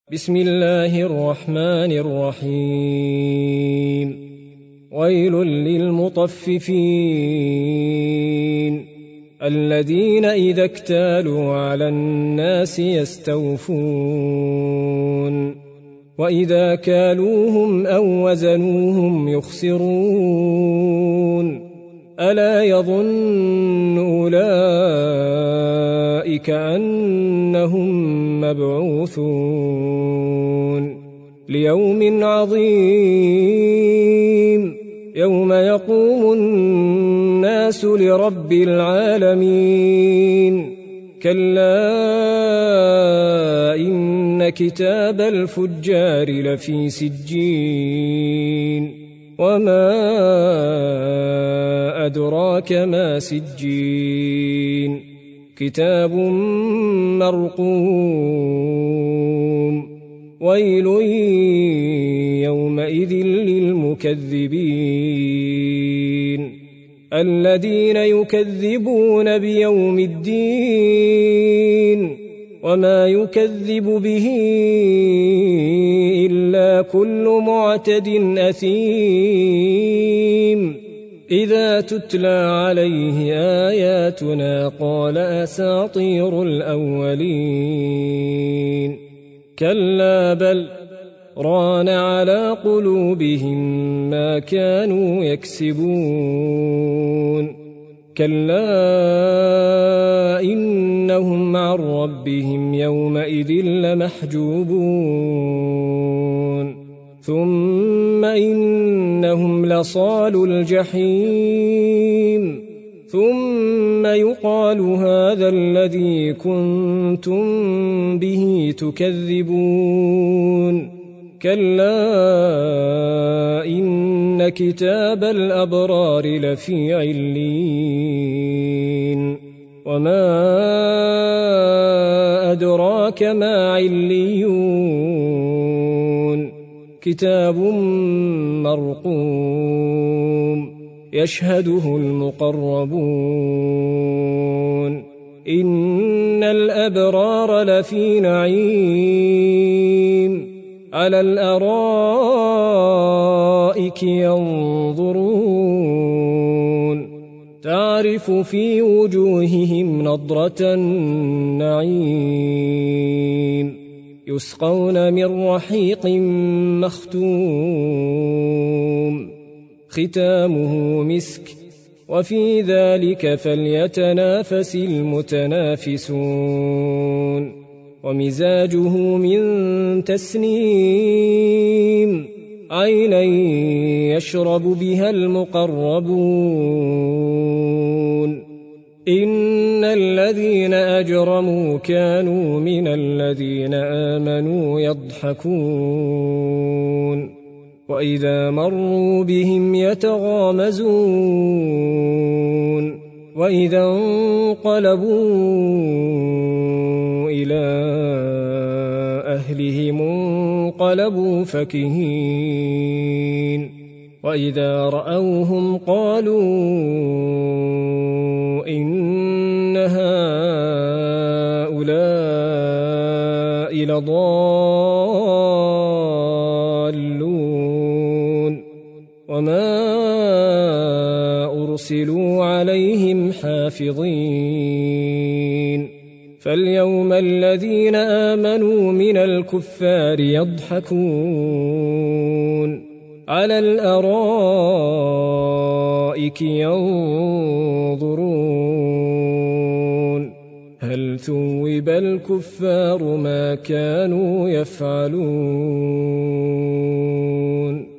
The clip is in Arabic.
بسم الله الرحمن الرحيم. ويل للمطففين الذين إذا اكتالوا على الناس يستوفون وإذا كالوهم أو وزنوهم يخسرون ألا يظن أولئك أنهم مبعوثون ليوم عظيم يوم يقوم الناس لرب العالمين كلا إن كتاب الفجار لفي سجين وما أدراك ما سجين كتاب مرقوم ويل يومئذ للمكذبين الذين يكذبون بيوم الدين وما يكذب به إلا كل معتد أثيم إذا تتلى عليه آياتنا قال أساطير الأولين كلا بل ران على قلوبهم ما كانوا يكسبون كلا إنهم عن ربهم يومئذ لمحجوبون ثم إنهم لصالو الجحيم ثم يقال هذا الذي كنتم به تكذبون كلا إن كتاب الأبرار لفي عليين وما أدراك ما عليون كتاب مرقوم يشهده المقربون إن الأبرار لفي نعيم على الأرائك ينظرون تعرف في وجوههم نضرة النعيم يسقون من رحيق مختوم ختامه مسك وفي ذلك فليتنافس المتنافسون ومزاجه من تسنيم عينا يشرب بها المقربون إن الذين أجرموا كانوا من الذين آمنوا يضحكون وإذا مروا بهم يتغامزون وإذا انقلبوا إلى أهلهم انقلبوا فكهين وإذا رأوهم قالوا إن هؤلاء لضالون وما أرسلوا عليهم حافظين فاليوم الذين آمنوا من الكفار يضحكون على الأرائك ينظرون هل ثوب الكفار ما كانوا يفعلون